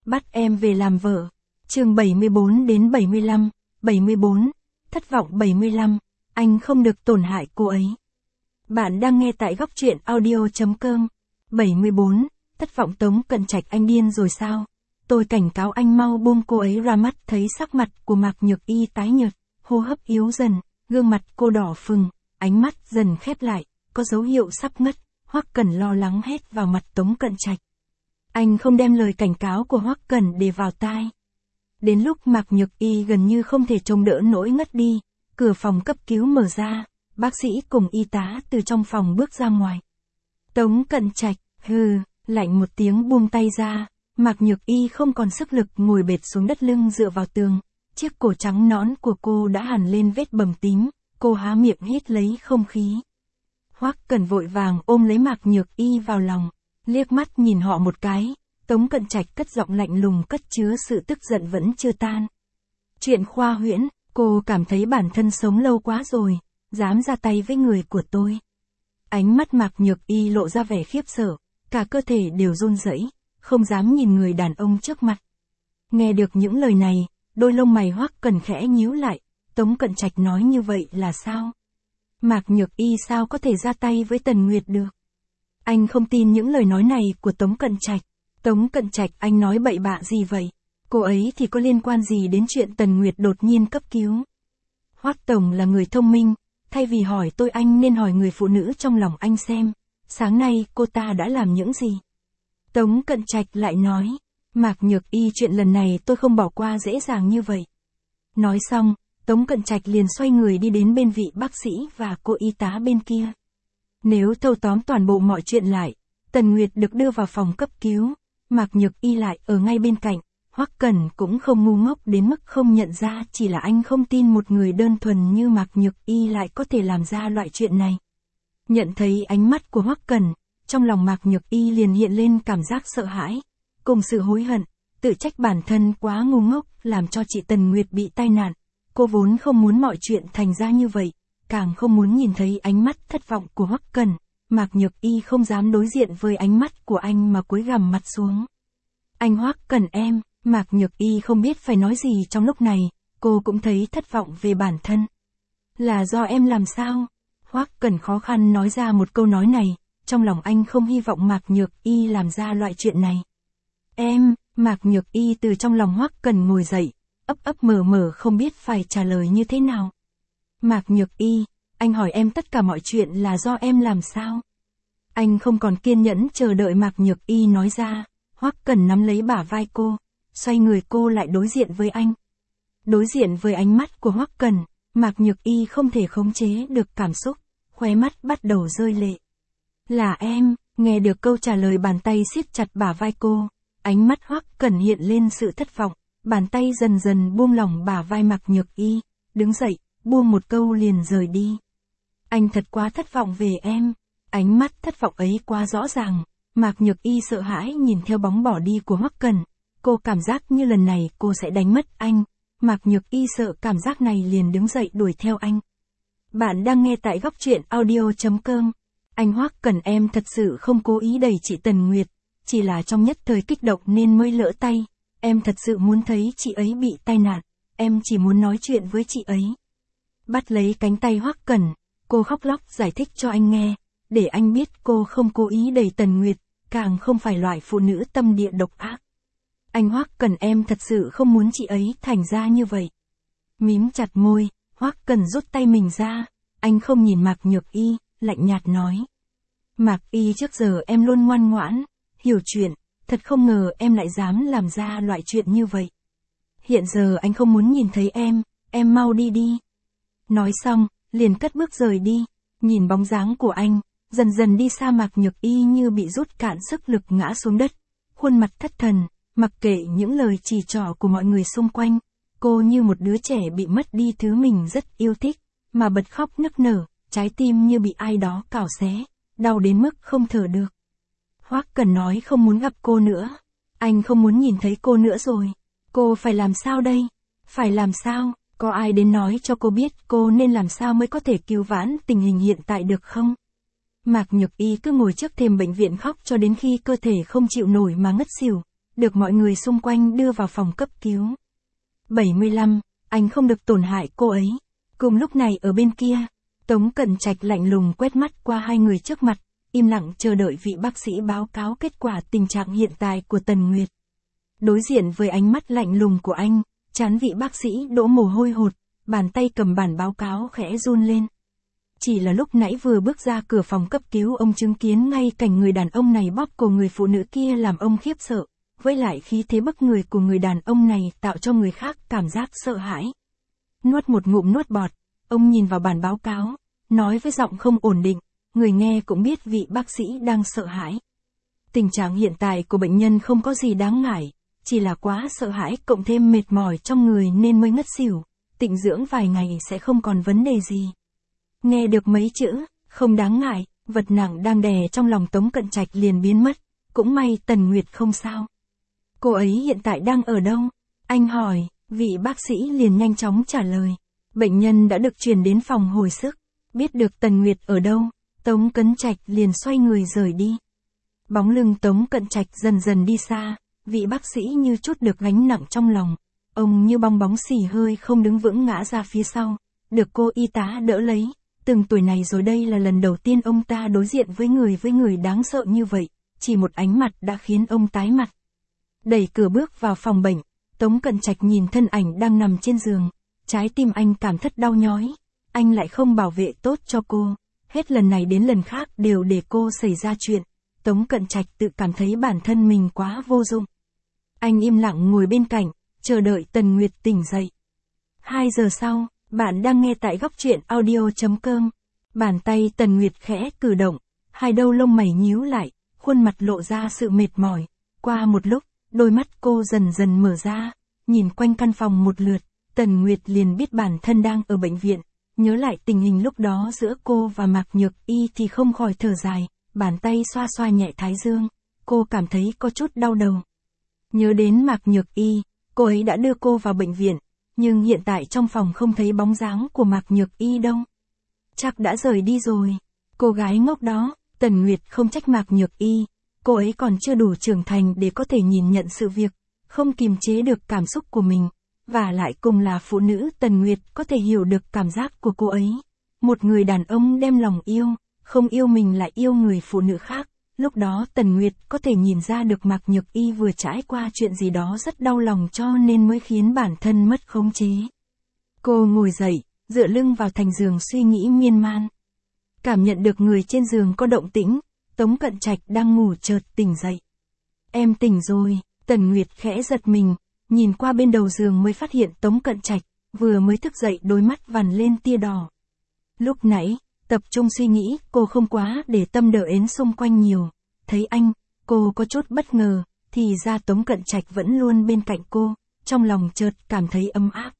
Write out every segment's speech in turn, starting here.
Bắt em về làm vợ. Chương 74 đến 75, 74, thất vọng 75, anh không được tổn hại cô ấy. Bạn đang nghe tại góc truyện audio.com. 74, thất vọng Tống Cận Trạch, anh điên rồi sao? Tôi cảnh cáo anh mau buông cô ấy ra. Mắt thấy sắc mặt của Mạc Nhược Y tái nhợt, hô hấp yếu dần, gương mặt cô đỏ phừng, ánh mắt dần khép lại, có dấu hiệu sắp ngất. Hoắc Cẩn lo lắng hét vào mặt Tống Cận Trạch. Anh không đem lời cảnh cáo của Hoắc Cẩn để vào tai. Đến lúc Mạc Nhược Y gần như không thể chống đỡ nổi ngất đi, cửa phòng cấp cứu mở ra, bác sĩ cùng y tá từ trong phòng bước ra ngoài. Tống Cận Trạch, lạnh một tiếng buông tay ra, Mạc Nhược Y không còn sức lực ngồi bệt xuống đất, lưng dựa vào tường, chiếc cổ trắng nõn của cô đã hằn lên vết bầm tím, cô há miệng hít lấy không khí. Hoắc Cẩn vội vàng ôm lấy Mạc Nhược Y vào lòng, liếc mắt nhìn họ một cái, Tống Cận Trạch cất giọng lạnh lùng cất chứa sự tức giận vẫn chưa tan. Chuyện Khoa Huyễn, cô cảm thấy bản thân sống lâu quá rồi, dám ra tay với người của tôi. Ánh mắt Mạc Nhược Y lộ ra vẻ khiếp sợ, cả cơ thể đều run rẩy, không dám nhìn người đàn ông trước mặt. Nghe được những lời này, đôi lông mày Hoắc Cẩn khẽ nhíu lại, Tống Cận Trạch nói như vậy là sao? Mạc Nhược Y sao có thể ra tay với Tần Nguyệt được? Anh không tin những lời nói này của Tống Cận Trạch. Tống Cận Trạch, anh nói bậy bạ gì vậy? Cô ấy thì có liên quan gì đến chuyện Tần Nguyệt đột nhiên cấp cứu? Hoắc Tổng là người thông minh, thay vì hỏi tôi anh nên hỏi người phụ nữ trong lòng anh xem, sáng nay cô ta đã làm những gì? Tống Cận Trạch lại nói, Mạc Nhược Y, chuyện lần này tôi không bỏ qua dễ dàng như vậy. Nói xong, Tống Cận Trạch liền xoay người đi đến bên vị bác sĩ và cô y tá bên kia. Nếu thâu tóm toàn bộ mọi chuyện lại, Tần Nguyệt được đưa vào phòng cấp cứu, Mạc Nhược Y lại ở ngay bên cạnh. Hoắc Cẩn cũng không ngu ngốc đến mức không nhận ra, chỉ là anh không tin một người đơn thuần như Mạc Nhược Y lại có thể làm ra loại chuyện này. Nhận thấy ánh mắt của Hoắc Cẩn, trong lòng Mạc Nhược Y liền hiện lên cảm giác sợ hãi, cùng sự hối hận, tự trách bản thân quá ngu ngốc làm cho chị Tần Nguyệt bị tai nạn. Cô vốn không muốn mọi chuyện thành ra như vậy, càng không muốn nhìn thấy ánh mắt thất vọng của Hoắc Cẩn. Mạc Nhược Y không dám đối diện với ánh mắt của anh mà cúi gằm mặt xuống. Anh Hoắc Cẩn em, Mạc Nhược Y không biết phải nói gì trong lúc này, cô cũng thấy thất vọng về bản thân. Là do em làm sao? Hoắc Cẩn khó khăn nói ra một câu nói này, trong lòng anh không hy vọng Mạc Nhược Y làm ra loại chuyện này. Em, Mạc Nhược Y từ trong lòng Hoắc Cẩn ngồi dậy, ấp mở không biết phải trả lời như thế nào. Mạc Nhược Y, anh hỏi em tất cả mọi chuyện là do em làm sao? Anh không còn kiên nhẫn chờ đợi Mạc Nhược Y nói ra, Hoắc Cẩn nắm lấy bả vai cô, xoay người cô lại đối diện với anh. Đối diện với ánh mắt của Hoắc Cẩn, Mạc Nhược Y không thể khống chế được cảm xúc, khóe mắt bắt đầu rơi lệ. Là em, nghe được câu trả lời bàn tay siết chặt bả vai cô, ánh mắt Hoắc Cẩn hiện lên sự thất vọng, bàn tay dần dần buông lỏng bả vai Mạc Nhược Y, đứng dậy, buông một câu liền rời đi. Anh thật quá thất vọng về em, ánh mắt thất vọng ấy quá rõ ràng, Mạc Nhược Y sợ hãi nhìn theo bóng bỏ đi của Hoắc Cẩn, cô cảm giác như lần này cô sẽ đánh mất anh, Mạc Nhược Y sợ cảm giác này liền đứng dậy đuổi theo anh. Bạn đang nghe tại góc truyện audio.com. Anh Hoắc Cẩn, em thật sự không cố ý đẩy chị Tần Nguyệt, chỉ là trong nhất thời kích động nên mới lỡ tay, em thật sự muốn thấy chị ấy bị tai nạn, em chỉ muốn nói chuyện với chị ấy. Bắt lấy cánh tay Hoắc Cẩn, cô khóc lóc giải thích cho anh nghe, để anh biết cô không cố ý đẩy Tần Nguyệt, càng không phải loại phụ nữ tâm địa độc ác. Anh Hoắc Cẩn, em thật sự không muốn chị ấy thành ra như vậy. Mím chặt môi, Hoắc Cẩn rút tay mình ra, anh không nhìn Mạc Nhược Y, lạnh nhạt nói. Mạc Y, trước giờ em luôn ngoan ngoãn, hiểu chuyện, thật không ngờ em lại dám làm ra loại chuyện như vậy. Hiện giờ anh không muốn nhìn thấy em mau đi đi. Nói xong, liền cất bước rời đi, nhìn bóng dáng của anh, dần dần đi xa. Mạc Nhược Y như bị rút cạn sức lực ngã xuống đất, khuôn mặt thất thần, mặc kệ những lời chỉ trỏ của mọi người xung quanh, cô như một đứa trẻ bị mất đi thứ mình rất yêu thích, mà bật khóc nức nở, trái tim như bị ai đó cào xé, đau đến mức không thở được. Hoắc Cẩn nói không muốn gặp cô nữa, anh không muốn nhìn thấy cô nữa rồi, cô phải làm sao đây? Phải làm sao? Có ai đến nói cho cô biết cô nên làm sao mới có thể cứu vãn tình hình hiện tại được không? Mạc Nhược Y cứ ngồi trước thềm bệnh viện khóc cho đến khi cơ thể không chịu nổi mà ngất xỉu, được mọi người xung quanh đưa vào phòng cấp cứu. 75. Anh không được tổn hại cô ấy. Cùng lúc này ở bên kia, Tống Cẩn Trạch lạnh lùng quét mắt qua hai người trước mặt, im lặng chờ đợi vị bác sĩ báo cáo kết quả tình trạng hiện tại của Tần Nguyệt. Đối diện với ánh mắt lạnh lùng của anh, trán vị bác sĩ đổ mồ hôi hột, bàn tay cầm bản báo cáo khẽ run lên. Chỉ là lúc nãy vừa bước ra cửa phòng cấp cứu ông chứng kiến ngay cảnh người đàn ông này bóp cổ người phụ nữ kia làm ông khiếp sợ, với lại khí thế bức người của người đàn ông này tạo cho người khác cảm giác sợ hãi. Nuốt một ngụm nuốt bọt, ông nhìn vào bản báo cáo, nói với giọng không ổn định, người nghe cũng biết vị bác sĩ đang sợ hãi. Tình trạng hiện tại của bệnh nhân không có gì đáng ngại, chỉ là quá sợ hãi cộng thêm mệt mỏi trong người nên mới ngất xỉu, tĩnh dưỡng vài ngày sẽ không còn vấn đề gì. Nghe được mấy chữ, không đáng ngại, vật nặng đang đè trong lòng Tống Cẩn Trạch liền biến mất, cũng may Tần Nguyệt không sao. Cô ấy hiện tại đang ở đâu? Anh hỏi, vị bác sĩ liền nhanh chóng trả lời. Bệnh nhân đã được chuyển đến phòng hồi sức, biết được Tần Nguyệt ở đâu, Tống Cẩn Trạch liền xoay người rời đi. Bóng lưng Tống Cẩn Trạch dần dần đi xa, vị bác sĩ như trút được gánh nặng trong lòng. Ông như bong bóng xì hơi không đứng vững ngã ra phía sau, được cô y tá đỡ lấy. Từng tuổi này rồi đây là lần đầu tiên ông ta đối diện với người đáng sợ như vậy, chỉ một ánh mặt đã khiến ông tái mặt. Đẩy cửa bước vào phòng bệnh, Tống Cẩn Trạch nhìn thân ảnh đang nằm trên giường, trái tim anh cảm thất đau nhói, anh lại không bảo vệ tốt cho cô, hết lần này đến lần khác đều để cô xảy ra chuyện, Tống Cẩn Trạch tự cảm thấy bản thân mình quá vô dụng. Anh im lặng ngồi bên cạnh, chờ đợi Tần Nguyệt tỉnh dậy. 2 giờ sau, bạn đang nghe tại góc truyện audio.com. Bàn tay Tần Nguyệt khẽ cử động, hai đầu lông mày nhíu lại, khuôn mặt lộ ra sự mệt mỏi. Qua một lúc, đôi mắt cô dần dần mở ra, nhìn quanh căn phòng một lượt, Tần Nguyệt liền biết bản thân đang ở bệnh viện. Nhớ lại tình hình lúc đó giữa cô và Mạc Nhược Y thì không khỏi thở dài, bàn tay xoa xoa nhẹ thái dương, cô cảm thấy có chút đau đầu. Nhớ đến Mạc Nhược Y, cô ấy đã đưa cô vào bệnh viện, nhưng hiện tại trong phòng không thấy bóng dáng của Mạc Nhược Y đâu. Chắc đã rời đi rồi. Cô gái ngốc đó, Tần Nguyệt không trách Mạc Nhược Y, cô ấy còn chưa đủ trưởng thành để có thể nhìn nhận sự việc, không kiềm chế được cảm xúc của mình, và lại cùng là phụ nữ Tần Nguyệt có thể hiểu được cảm giác của cô ấy. Một người đàn ông đem lòng yêu, không yêu mình lại yêu người phụ nữ khác, lúc đó Tần Nguyệt có thể nhìn ra được Mạc Nhược Y vừa trải qua chuyện gì đó rất đau lòng cho nên mới khiến bản thân mất khống chế. Cô ngồi dậy, dựa lưng vào thành giường suy nghĩ miên man. Cảm nhận được người trên giường có động tĩnh, Tống Cẩn Trạch đang ngủ chợt tỉnh dậy. Em tỉnh rồi, Tần Nguyệt khẽ giật mình, nhìn qua bên đầu giường mới phát hiện Tống Cẩn Trạch, vừa mới thức dậy đôi mắt vằn lên tia đỏ. Lúc nãy, tập trung suy nghĩ, cô không quá để tâm đờ ến xung quanh nhiều. Thấy anh, cô có chút bất ngờ, thì ra Tống Cẩn Trạch vẫn luôn bên cạnh cô, trong lòng chợt cảm thấy ấm áp.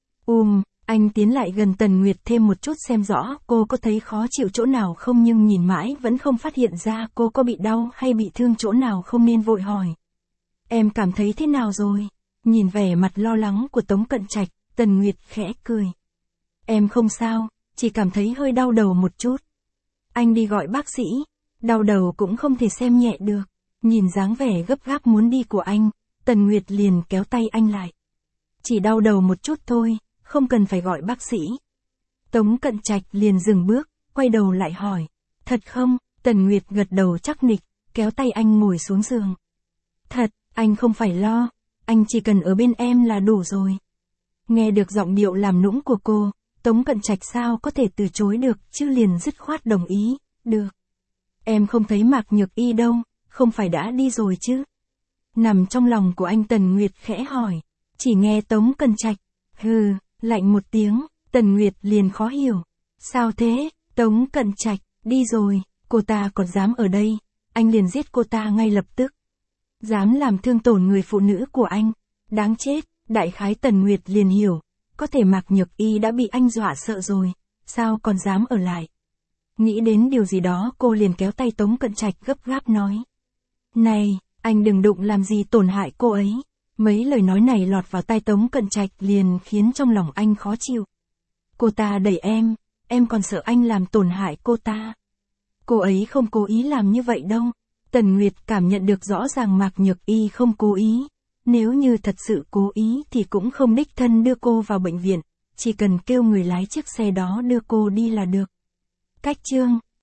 Anh tiến lại gần Tần Nguyệt thêm một chút xem rõ cô có thấy khó chịu chỗ nào không nhưng nhìn mãi vẫn không phát hiện ra cô có bị đau hay bị thương chỗ nào không nên vội hỏi. Em cảm thấy thế nào rồi? Nhìn vẻ mặt lo lắng của Tống Cẩn Trạch, Tần Nguyệt khẽ cười. Em không sao, chỉ cảm thấy hơi đau đầu một chút. Anh đi gọi bác sĩ, đau đầu cũng không thể xem nhẹ được. Nhìn dáng vẻ gấp gáp muốn đi của anh, Tần Nguyệt liền kéo tay anh lại. Chỉ đau đầu một chút thôi, không cần phải gọi bác sĩ. Tống Cẩn Trạch liền dừng bước, quay đầu lại hỏi. Thật không? Tần Nguyệt gật đầu chắc nịch, kéo tay anh ngồi xuống giường. Thật, anh không phải lo, anh chỉ cần ở bên em là đủ rồi. Nghe được giọng điệu làm nũng của cô, Tống Cẩn Trạch sao có thể từ chối được chứ liền dứt khoát đồng ý. Được. Em không thấy Mạc Nhược Y đâu, không phải đã đi rồi chứ? Nằm trong lòng của anh Tần Nguyệt khẽ hỏi. Chỉ nghe Tống Cẩn Trạch. Hừ, lạnh một tiếng, Tần Nguyệt liền khó hiểu. Sao thế? Tống Cẩn Trạch, đi rồi, cô ta còn dám ở đây, anh liền giết cô ta ngay lập tức. Dám làm thương tổn người phụ nữ của anh, đáng chết, đại khái Tần Nguyệt liền hiểu, có thể Mạc Nhược Y đã bị anh dọa sợ rồi, sao còn dám ở lại. Nghĩ đến điều gì đó cô liền kéo tay Tống Cẩn Trạch gấp gáp nói. Này, anh đừng đụng làm gì tổn hại cô ấy. Mấy lời nói này lọt vào tai Tống Cẩn Trạch liền khiến trong lòng anh khó chịu. Cô ta đẩy em còn sợ anh làm tổn hại cô ta. Cô ấy không cố ý làm như vậy đâu. Tần Nguyệt cảm nhận được rõ ràng Mạc Nhược Y không cố ý. Nếu như thật sự cố ý thì cũng không đích thân đưa cô vào bệnh viện, chỉ cần kêu người lái chiếc xe đó đưa cô đi là được. Cách chương